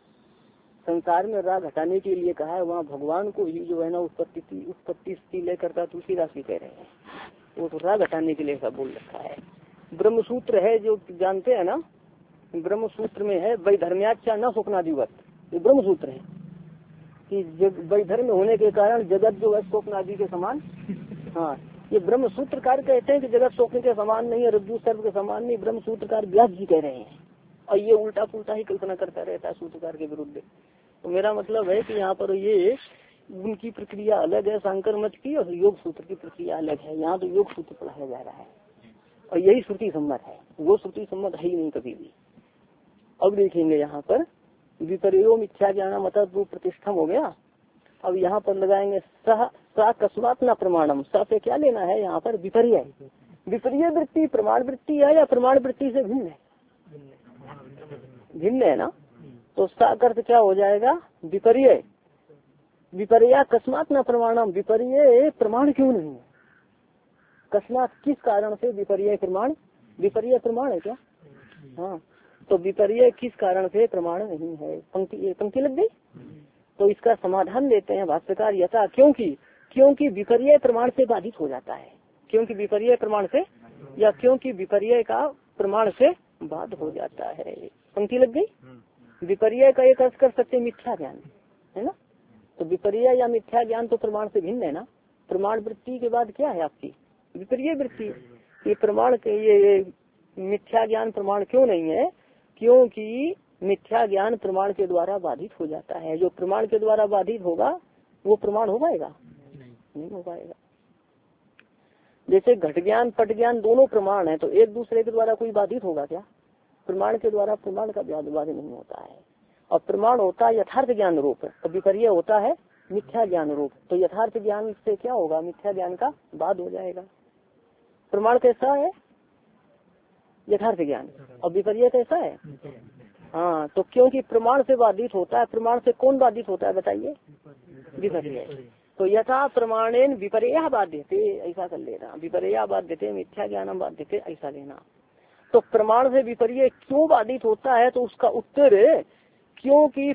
संसार में राग हटाने के लिए कहा है। वहाँ भगवान को ही जो है ना उत्पत्ति स्थिति लेकर का तुलसीदास भी कह रहे हैं, वो तो राग हटाने के लिए ऐसा बोल रखा है। ब्रह्म सूत्र है जो जानते हैं ना, ब्रह्म सूत्र में है वैधर्म्याचा न स्वप्नादिवत, ये ब्रह्म सूत्र है कि वैधर्म्य होने के कारण जगत जो है स्वप्नादि के समान। हाँ, ये ब्रह्म सूत्रकार कहते हैं कि जगत स्वप्न के समान नहीं है, रज्जु सर्प के समान नहीं। ब्रह्म सूत्रकार व्यास जी कह रहे हैं, और ये उल्टा पुल्टा ही कल्पना करता रहता है सूत्रकार के विरुद्ध। तो मेरा मतलब है कि यहाँ पर ये उनकी प्रक्रिया अलग है सांकर मत की, और योग सूत्र की प्रक्रिया अलग है। यहाँ तो योग सूत्र पढ़ाया जा रहा है और यही श्रुति सम्मत है, वो श्रुति सम्मत है ही नहीं कभी भी। अब देखेंगे यहाँ पर विपर्यो मिथ्या ज्ञान मत प्रतिष्ठम हो गया। अब यहाँ पर लगाएंगे अकस्मात न प्रमाणम। स से क्या लेना है यहाँ पर? विपर्य। विपर्य वृत्ति प्रमाण वृत्ति है या प्रमाण वृत्ति से भिन्न है? भिन्न है ना। तो सा अर्थ क्या हो जाएगा? विपर्य। विपर्या अकस्मात न प्रमाणम, विपर्य प्रमाण क्यों नहीं है? अकस्मात किस कारण से विपर्य प्रमाण? विपर्य प्रमाण है क्या? हाँ, तो विपर्य किस कारण से प्रमाण नहीं है? पंक्ति लग गई। तो इसका समाधान देते हैं भाष्यकार, यथा क्योंकि विपर्य प्रमाण से बाधित हो जाता है। क्योंकि विपर्य प्रमाण से, या क्योंकि विपर्य का प्रमाण से बाध हो जाता है। पंक्ति लग गई। विपर्य का एक अर्थ कर सकते मिथ्या ज्ञान, है ना। तो विपर्य या मिथ्या ज्ञान तो प्रमाण से भिन्न है ना। प्रमाण वृत्ति के बाद क्या है आपकी? विपर्य वृत्ति। ये प्रमाण के ये मिथ्या ज्ञान प्रमाण क्यों नहीं है? क्योंकि मिथ्या ज्ञान प्रमाण के द्वारा बाधित हो जाता है। जो प्रमाण के द्वारा बाधित होगा वो प्रमाण हो पाएगा? नहीं हो पाएगा। जैसे घट ज्ञान पट ज्ञान दोनों प्रमाण है, तो एक दूसरे के द्वारा कोई बाधित होगा क्या? प्रमाण के द्वारा प्रमाण का बाध नहीं होता है। और प्रमाण होता है यथार्थ ज्ञान रूप, और विपर्य होता है मिथ्या ज्ञान रूप। तो यथार्थ ज्ञान से क्या होगा? मिथ्या ज्ञान का बाध हो जाएगा। प्रमाण कैसा है? यथार्थ ज्ञान। और विपर्य कैसा है? हाँ, तो क्योंकि प्रमाण से बाधित होता है। प्रमाण से कौन बाधित होता है बताइए? विपर्य। तो यथा प्रमाणेन विपर्य बाध्यते, ऐसा कर लेना। विपर्य बाध्यते मिथ्या ज्ञानम बाध्यते, ऐसा लेना। तो प्रमाण से विपर्य क्यों बाधित होता है? तो उसका उत्तर है क्योंकि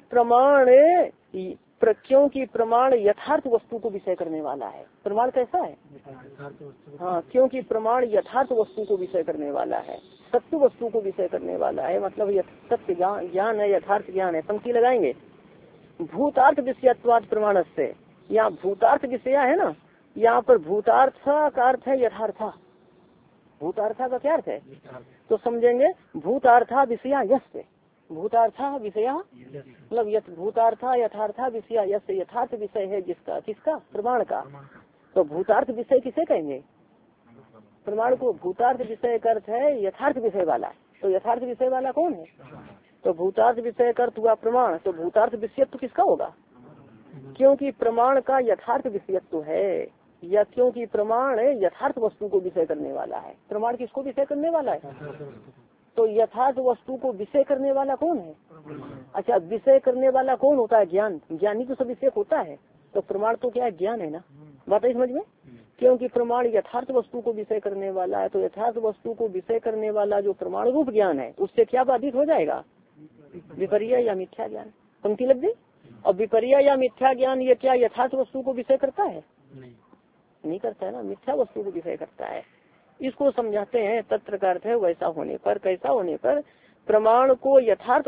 प्रमाण यथार्थ वस्तु को विषय करने वाला है। प्रमाण कैसा है? हाँ, क्योंकि प्रमाण यथार्थ वस्तु को विषय करने वाला है, सत्य वस्तु को विषय करने वाला है। मतलब सत्य ज्ञान है, यथार्थ ज्ञान है। पंक्ति लगाएंगे। भूतार्थ विषयत्वाद प्रमाण से, यहाँ भूतार्थ विषय है ना, यहाँ पर भूतार्थ का अर्थ है यथार्थ। भूतार्था का क्या अर्थ है? तो समझेंगे भूतार्था विषया यस्य, भूतार्था विषय मतलब भूतार्था यथार्था विषय यस्य, यथार्थ विषय है जिसका, किसका? प्रमाण का। तो भूतार्थ विषय किसे कहेंगे? प्रमाण को। भूतार्थ विषय का अर्थ है यथार्थ विषय वाला। तो यथार्थ विषय वाला कौन है? तो भूतार्थ विषय का अर्थ हुआ प्रमाण। तो भूतार्थ विषयत्व किसका होगा? क्योंकि प्रमाण का यथार्थ विषयत्व है। या क्योंकि प्रमाण यथार्थ वस्तु को विषय करने वाला है। प्रमाण किसको विषय करने वाला है? तो यथार्थ वस्तु को विषय करने वाला कौन है? अच्छा, विषय करने वाला कौन होता है? ज्ञान। ज्ञानी तो सब विषय होता है, तो प्रमाण तो क्या है? ज्ञान है ना। बात है समझ में? क्योंकि प्रमाण यथार्थ वस्तु को विषय करने वाला है, तो यथार्थ वस्तु को विषय करने वाला जो प्रमाण रूप ज्ञान है उससे क्या बाधित हो जाएगा? विपर्य या मिथ्या ज्ञान। पंक्ति लग गई। और विपर्य या मिथ्या ज्ञान ये क्या यथार्थ वस्तु को विषय करता है? नहीं करता है ना, मिथ्या वस्तु को विषय करता है। इसको समझाते हैं तत्र का अर्थ है वैसा होने पर। कैसा होने पर? प्रमाण को यथार्थ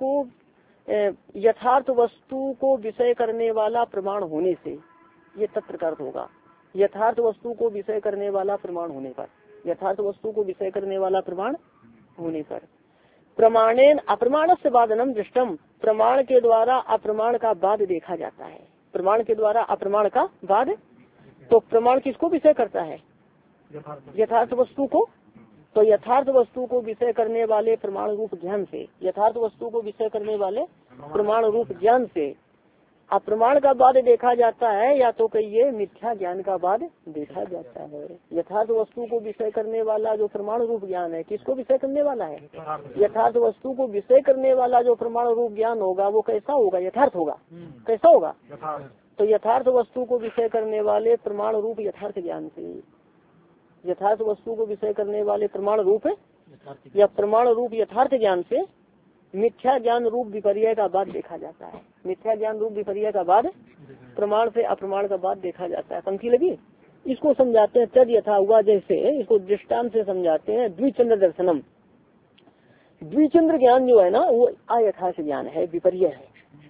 वस्तु को विषय करने वाला प्रमाण होने से, ये तत्र का अर्थ होगा। यथार्थ वस्तु को विषय करने वाला प्रमाण होने पर, यथार्थ वस्तु को विषय करने वाला प्रमाण होने पर। प्रमाणेन अप्रमाण से वादनम दृष्टम, प्रमाण के द्वारा अप्रमाण का वाद देखा जाता है। प्रमाण के द्वारा अप्रमाण का वाद, तो प्रमाण किसको विषय करता है? यथार्थ वस्तु को। तो यथार्थ वस्तु को विषय करने वाले प्रमाण रूप ज्ञान से, यथार्थ वस्तु को विषय करने वाले प्रमाण रूप ज्ञान से अप्रमाण का वाद देखा जाता है, या तो कहिए मिथ्या ज्ञान का वाद देखा जाता है। यथार्थ वस्तु को विषय करने वाला जो प्रमाण रूप ज्ञान है, किसको विषय करने वाला है? यथार्थ वस्तु को विषय करने वाला जो प्रमाण रूप ज्ञान होगा वो कैसा होगा? यथार्थ होगा। कैसा होगा? तो यथार्थ वस्तु को विषय करने वाले प्रमाण रूप यथार्थ ज्ञान से, यथार्थ वस्तु को विषय करने वाले प्रमाण रूप या प्रमाण रूप यथार्थ ज्ञान से मिथ्या ज्ञान रूप विपर्य का बाद देखा जाता है। मिथ्या ज्ञान रूप विपर्य का बाद प्रमाण से अप्रमाण का बाद देखा जाता है। पंक्ति लगी। इसको समझाते हैं तद यथा हुआ जैसे, इसको दृष्टांत से समझाते हैं। द्विचंद्र दर्शनम, द्विचंद्र ज्ञान जो है ना वो अयथार्थ ज्ञान है, विपर्य है।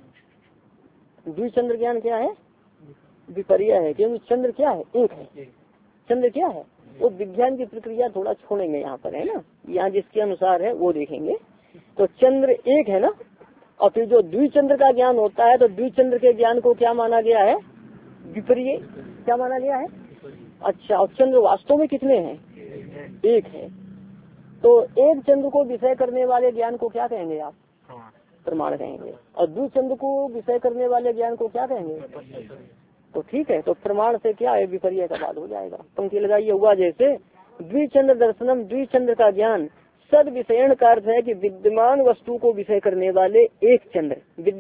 द्विचंद्र ज्ञान क्या है? विपर्य है, क्योंकि चंद्र क्या है? एक है। चंद्र क्या है? वो विज्ञान की प्रक्रिया थोड़ा छोड़ेंगे यहाँ पर, है ना। यहाँ जिसके अनुसार है वो देखेंगे। तो चंद्र एक है ना, और फिर जो द्विचंद्र का ज्ञान होता है, तो द्विचंद्र के ज्ञान को क्या माना गया है? विपर्य। क्या माना गया है? अच्छा, और चंद्र वास्तव में कितने हैं? एक है। तो एक चंद्र को विषय करने वाले ज्ञान को क्या कहेंगे आप? प्रमाण कहेंगे। और द्विचंद्र को विषय करने वाले ज्ञान को क्या कहेंगे? तो ठीक है, तो प्रमाण से क्या है? विपर्य का बाद हो जाएगा। पंक्ति लगाइए। हुआ जैसे द्विचंद्र दर्शनम, द्विचंद्र का ज्ञान सद विषयण का अर्थ है कि विद्यमान वस्तु को विषय करने वाले एक चंद्र।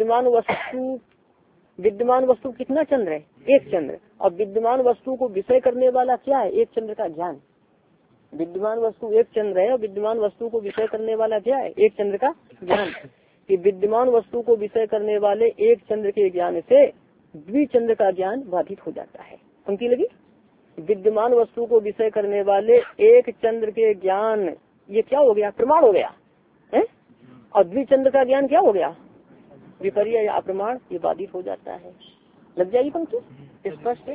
विद्यमान वस्तु कितना चंद्र है? एक चंद्र। और विद्यमान वस्तु को विषय करने वाला क्या है? एक चंद्र का ज्ञान। विद्यमान वस्तु एक चंद्र है और विद्यमान वस्तु को विषय करने वाला क्या है? एक चंद्र का ज्ञान। कि विद्यमान वस्तु को विषय करने वाले एक चंद्र के ज्ञान से द्विचंद्र का ज्ञान बाधित हो जाता है। पंक्ति लगी। विद्यमान वस्तु को विषय करने वाले एक चंद्र के ज्ञान, ये क्या हो गया? प्रमाण हो गया है। और द्विचंद्र का ज्ञान क्या हो गया? विपर्य या अप्रमाण, ये बाधित हो जाता है। लग जाएगी पंक्ति? स्पष्ट है।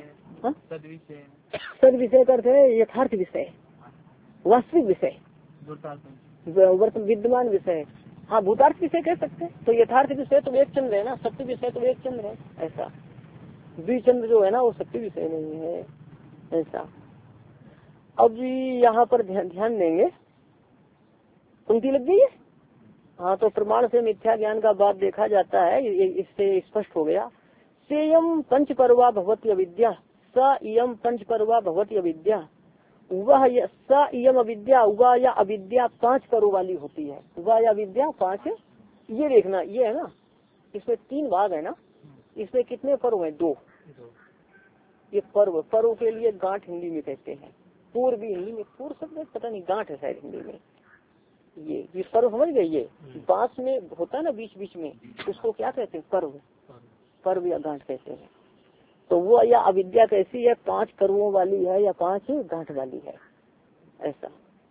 सद विषय का अर्थ है यथार्थ विषय, वास्तविक विषय, विद्यमान विषय। हाँ, भूतार्थ विषय कह सकते हैं। तो यथार्थ विषय तो एक चंद्र है ना, सत्य विषय तो एक चंद्र है। ऐसा द्विचंद्र जो है ना वो सत्य विषय नहीं है। ऐसा। अब यहाँ पर ध्यान देंगे। पंक्ति लग गई है। हाँ, तो प्रमाण से मिथ्या ज्ञान का बात देखा जाता है, इससे स्पष्ट हो गया। सेयम पंच पर्वा भवती अविद्या, स इयम पंच पर्वा भवती अविद्या, वह स इयम अविद्या, वह या अविद्या 5 पर्व वाली होती है। वह या अविद्या 5, ये देखना, ये है ना, इसमें 3 भाग है ना। इसमें कितने पर्व है? 2। ये पर्व के लिए गांठ हिंदी में कहते हैं। पूर्व भी हिंदी में, पूर्व शब्द पता नहीं, गांठ है शायद हिंदी में। ये पर्व समझ गए? ये बांस में होता है ना बीच बीच में, उसको क्या कहते हैं? पर्व या गांठ कहते हैं। तो वो या अविद्या कैसी है? 5 पर्वों वाली है या 5 गांठ वाली है। ऐसा।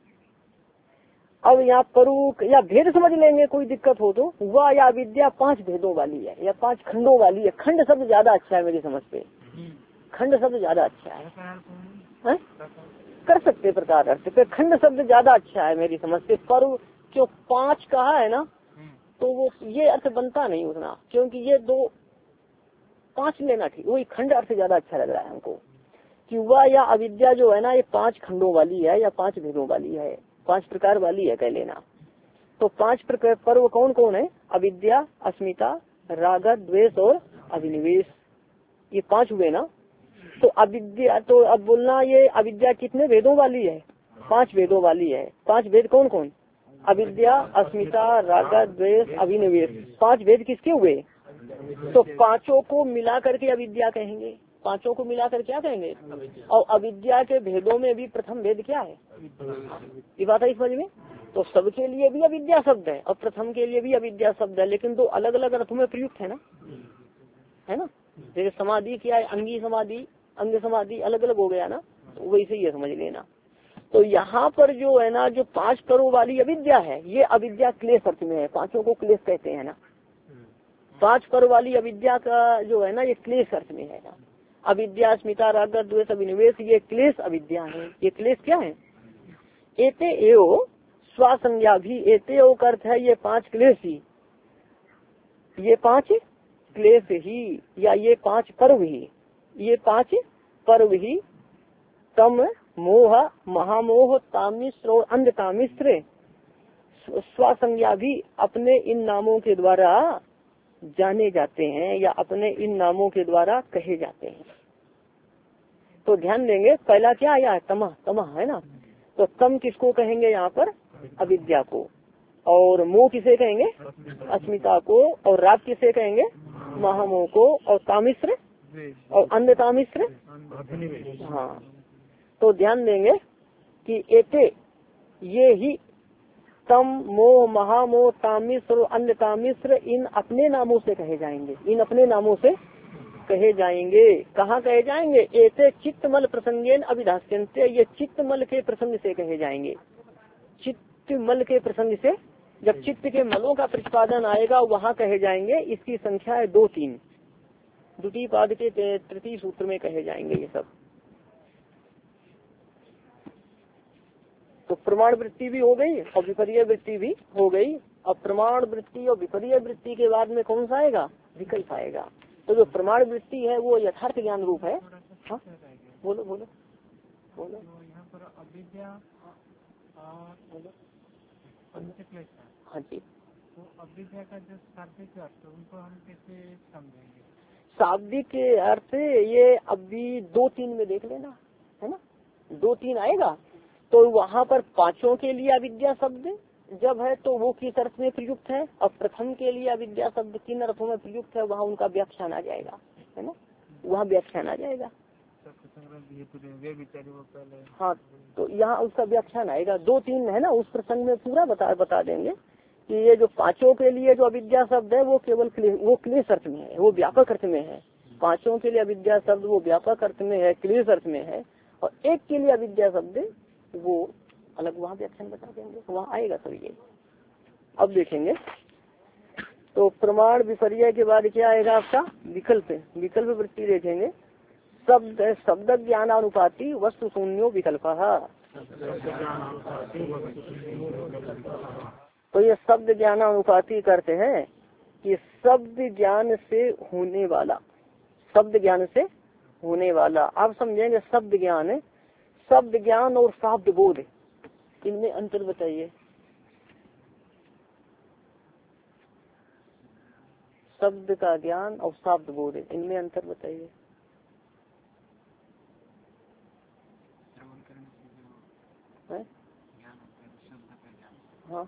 अब यहाँ पर्व या भेद समझ लेंगे, कोई दिक्कत हो तो। वह या अविद्या 5 भेदों वाली है या 5 खंडों वाली है। खंड शब्द ज्यादा अच्छा है मेरी समझ पे, खंड शब्द ज्यादा अच्छा है। कर सकते प्रकार अर्थ पे, खंड शब्द ज्यादा अच्छा है मेरी समझ से। पर्व जो 5 कहा है ना, तो वो ये अर्थ बनता नहीं उतना, क्योंकि ये 5 लेना ठीक, वही खंड अर्थ ज्यादा अच्छा लग रहा है हमको। कि वह या अविद्या जो है ना ये 5 खंडों वाली है या 5 भेदों वाली है, 5 प्रकार वाली है कह लेना। तो 5 प्रकार पर्व कौन कौन है? अविद्या, अस्मिता, राग, द्वेष और अभिनिवेश। ये 5 हुए ना। तो अविद्या, तो अब बोलना ये अविद्या कितने भेदों वाली है? 5 भेदों वाली है। 5 भेद कौन कौन? अविद्या, अस्मिता, राग, द्वेष, अभिनिवेश। 5 भेद किसके हुए? तो पांचों को मिला करके अविद्या कहेंगे। पांचों को मिलाकर क्या कहेंगे? और अविद्या के भेदों में भी प्रथम भेद क्या है? ये बात है समझ में। तो सबके लिए भी अविद्या शब्द है और प्रथम के लिए भी अविद्या शब्द है, लेकिन तो अलग अलग अर्थों में प्रयुक्त है ना। जैसे समाधि क्या है? अंगी समाधि, अंग समाधि अलग अलग हो गया ना, तो वैसे ही है, समझ लेना। तो यहाँ पर जो है ना, जो 5 करोड़ वाली अविद्या है, ये अविद्या क्लेश अर्थ में है। पांचों को क्लेश कहते हैं ना। 5 करोड़ वाली अविद्या का जो है ना, ये क्लेश अर्थ में है ना। अविद्या, अस्मिता, राग, द्वेष, अभिनिवेश, ये क्लेश अविद्या है। ये क्लेश क्या है? एते एव स्वासंज्ञा भी, एते एव का अर्थ है ये 5 क्लेश ही, ये 5 क्लेश ही, या ये 5 पर्व ही, ये 5 पर्व ही। तम, मोह, महामोह, तामिश्र और अंध तामिश्र स्वासंज्ञा भी अपने इन नामों के द्वारा जाने जाते हैं, या अपने इन नामों के द्वारा कहे जाते हैं। तो ध्यान देंगे, पहला क्या आया है? तमह, तमह है ना। तो तम किसको कहेंगे यहाँ पर? अविद्या को। और मोह किसे कहेंगे? अस्मिता को। और राग किसे कहेंगे? महामोह को। और तामिश्र और अंध तामिश्र, हाँ। तो ध्यान देंगे कि एते, ये ही तम, मोह, महामोह, तामिश्र और अन्य तामिश्र इन अपने नामों से कहे जाएंगे। इन अपने नामों से कहे जाएंगे। कहाँ कहे जाएंगे? ऐसे चित्तमल प्रसंगेन अभिधास्यन्ते, ये चित्तमल के प्रसंग से कहे जाएंगे। चित्तमल के प्रसंग से, जब चित्त के मलों का प्रतिपादन आएगा वहाँ कहे जाएंगे। इसकी संख्या है 2-3, द्वितीय पाद के तृतीय सूत्र में कहे जाएंगे ये सब। तो प्रमाण वृत्ति भी हो गई और विपर्य वृत्ति भी हो गई। अब प्रमाण वृत्ति और विपर्य वृत्ति के बाद में कौन सा आएगा? विकल्प आएगा। तो जो प्रमाण वृत्ति है वो यथार्थ ज्ञान रूप है। हाँ बोलो बोलो बोलो। यहाँ पर अविद्या हाँ जी, तो अविद्या का जो शाब्दिक अर्थ उनको हम कैसे समझेंगे? शाब्दिक अर्थ ये अभी 2-3 में देख लेना है ना, 2-3 आएगा। तो वहाँ पर पांचों के लिए अविद्या शब्द जब है तो वो किस अर्थ में प्रयुक्त है, और प्रथम के लिए अविद्या शब्द किन अर्थों में प्रयुक्त है, वहाँ उनका व्याख्यान आ जाएगा, है ना, वहाँ व्याख्यान आ जाएगा। हाँ, तो यहाँ उसका व्याख्यान आएगा। 2-3 है ना, उस प्रसंग में पूरा बता देंगे कि ये जो पांचों के लिए जो अविद्या शब्द है वो केवल वो क्लेश अर्थ में है, वो व्यापक अर्थ में है। पांचों के लिए अविद्या शब्द वो व्यापक अर्थ में है, क्लेश अर्थ में है, और एक के लिए अविद्या शब्द वो अलग, वहाँ व्याख्यान बता देंगे, वहाँ आएगा सब ये। अब देखेंगे तो प्रमाण विपर्य के बाद क्या आएगा आपका? विकल्प। विकल्प वृत्ति देखेंगे। शब्द ज्ञानानुपाती वस्तु शून्यो विकल्प। तो ये शब्द ज्ञानानुपाती करते हैं कि शब्द ज्ञान से होने वाला, शब्द ज्ञान से होने वाला। आप समझेंगे शब्द ज्ञान, शब्द ज्ञान और शाब्द बोध, इनमें अंतर बताइए। शब्द का ज्ञान और शाब्द बोध, इनमें अंतर बताइए। हाँ,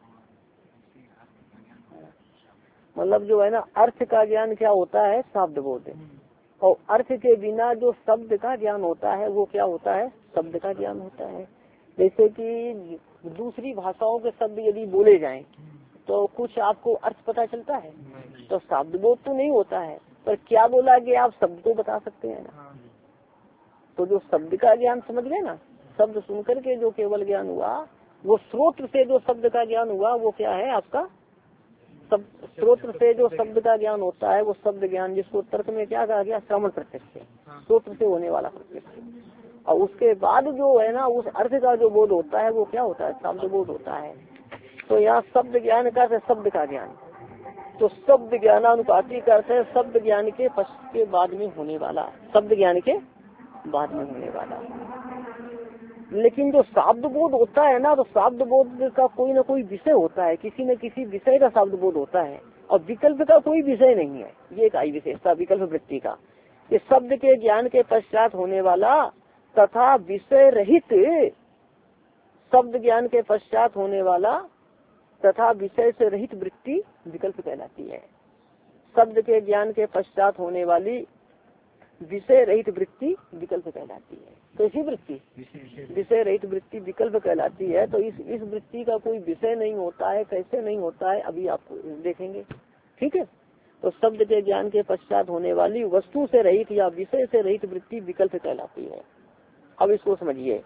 मतलब जो है ना, अर्थ का ज्ञान क्या होता है? शाब्द बोध। और अर्थ के बिना जो शब्द का ज्ञान होता है वो क्या होता है? शब्द का ज्ञान होता है। जैसे कि दूसरी भाषाओं के शब्द यदि बोले जाएं तो कुछ आपको अर्थ पता चलता है, तो शब्द बोध तो नहीं होता है, पर क्या बोला गया आप शब्द को बता सकते हैं ना। तो जो शब्द का ज्ञान समझ गए ना, शब्द सुनकर के जो केवल ज्ञान हुआ, वो स्रोत से जो शब्द का ज्ञान हुआ वो क्या है आपका? स्रोत से जो शब्द का ज्ञान होता है वो शब्द ज्ञान, जिसको तर्क में क्या कहा गया? श्रवण प्रत्यक्ष, स्रोत से होने वाला प्रत्यक्ष। और उसके बाद जो है ना उस अर्थ का जो बोध होता है वो क्या होता है? शब्द बोध होता है। तो यहाँ शब्द ज्ञान का शब्द का ज्ञान, तो शब्द ज्ञानानुपाती करते हैं शब्द ज्ञान के पश्चात के बाद में होने वाला, शब्द ज्ञान के बाद में होने वाला। लेकिन जो शाब्द बोध होता है ना, तो शाब्द बोध का कोई ना कोई विषय होता है, किसी न किसी विषय का शाब्द बोध होता है, और विकल्प का कोई विषय नहीं है। ये एक आई विशेषता विकल्प वृत्ति का, कि शब्द के ज्ञान के पश्चात होने वाला तथा विषय रहित, शब्द ज्ञान के पश्चात होने वाला तथा विषय से रहित वृत्ति विकल्प कहलाती है। शब्द के ज्ञान के पश्चात होने वाली विषय रहित वृत्ति विकल्प कहलाती है। तो इसी वृत्ति विषय रहित वृत्ति विकल्प कहलाती है। तो इस वृत्ति का कोई विषय नहीं होता है, कैसे नहीं होता है अभी आप देखेंगे, ठीक है। तो शब्द के ज्ञान के पश्चात होने वाली वस्तु से रहित या विषय से रहित वृत्ति विकल्प कहलाती है। अब इसको समझिए।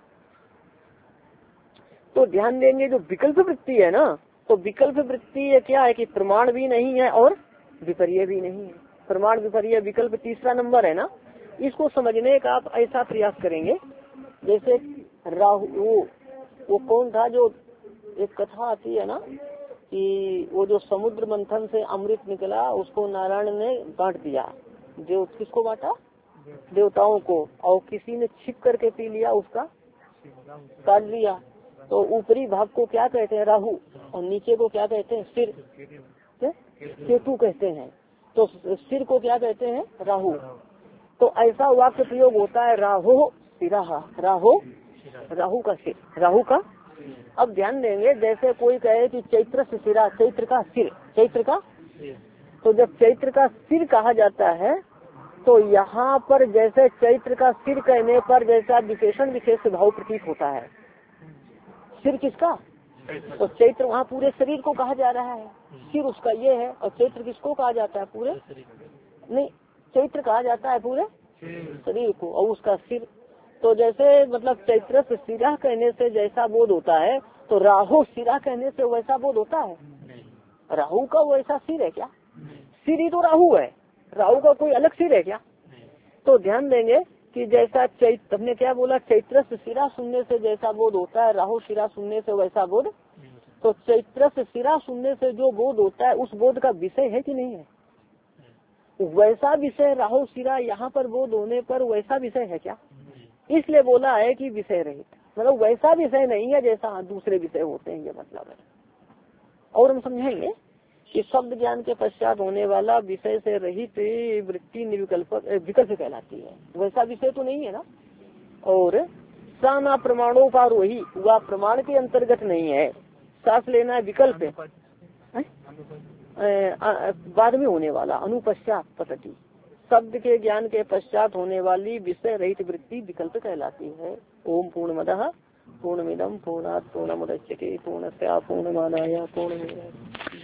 तो ध्यान देंगे जो विकल्प वृत्ति है ना, तो विकल्प वृत्ति ये क्या है कि प्रमाण भी नहीं है और विपर्य भी नहीं है। प्रमाण विपर्य विकल्प तीसरा नंबर है ना। इसको समझने का आप ऐसा प्रयास करेंगे जैसे राहु, वो कौन था जो एक कथा आती है ना कि वो जो समुद्र मंथन से अमृत निकला उसको नारायण ने बांट दिया। जो किसको बांटा? देवताओं को। और किसी ने छिप करके पी लिया, उसका काट लिया। तो ऊपरी भाग को क्या कहते हैं? राहु। और नीचे को क्या कहते हैं? सिर, केतु कहते हैं। तो सिर को क्या कहते हैं? राहु। तो ऐसा वाक्य प्रयोग होता है राहु सिराहा, राहु का सिर, राहु का। अब ध्यान देंगे जैसे कोई कहे कि चैत्र से सिरा, चैत्र का सिर, चैत्र का। तो जब चैत्र का सिर कहा जाता है तो यहाँ पर जैसे चैत्र का सिर कहने पर जैसा विशेषण विशेष भाव प्रतीत होता है। सिर किसका? तो चैत्र वहाँ पूरे शरीर को कहा जा रहा है, सिर उसका ये है। और चैत्र किसको कहा जाता है? पूरे नहीं, चैत्र कहा जाता है पूरे शरीर को और उसका सिर। तो जैसे मतलब चैत्र से सिरा कहने से जैसा बोध होता है तो राहु सिरा कहने से वैसा बोध होता है? राहु का वैसा सिर है क्या? सिर ही तो राहु है, राहु का कोई अलग सिर है क्या? तो ध्यान देंगे कि जैसा चैत्र, हमने क्या बोला? चैत्र से सिरा सुनने से जैसा बोध होता है, राहु सिरा सुनने से वैसा बोध। तो चैत्र से सिरा सुनने से जो बोध होता है उस बोध का विषय है कि नहीं है? वैसा विषय राहु सिरा यहाँ पर बोध होने पर वैसा विषय है क्या? इसलिए बोला है कि विषय रहित, मतलब वैसा विषय नहीं है जैसा दूसरे विषय होते हैं, ये मतलब है। और हम समझेंगे कि शब्द ज्ञान के पश्चात होने वाला विषय से रहित वृत्ति निर्विकल्प विकल्प कहलाती है। वैसा विषय तो नहीं है ना। और साना प्रमाणों का रोही, वह प्रमाण के अंतर्गत नहीं है। सांस लेना है विकल्प है, बाद में होने वाला। अनुपश्चात पतति, शब्द के ज्ञान के पश्चात होने वाली विषय रहित वृत्ति विकल्प कहलाती है। ओम पूर्णमदः पूर्णमिदं पूर्णात् पूर्णमुदच्यते पूर्णस्य पूर्णमादाय पूर्णमेवावशिष्यते।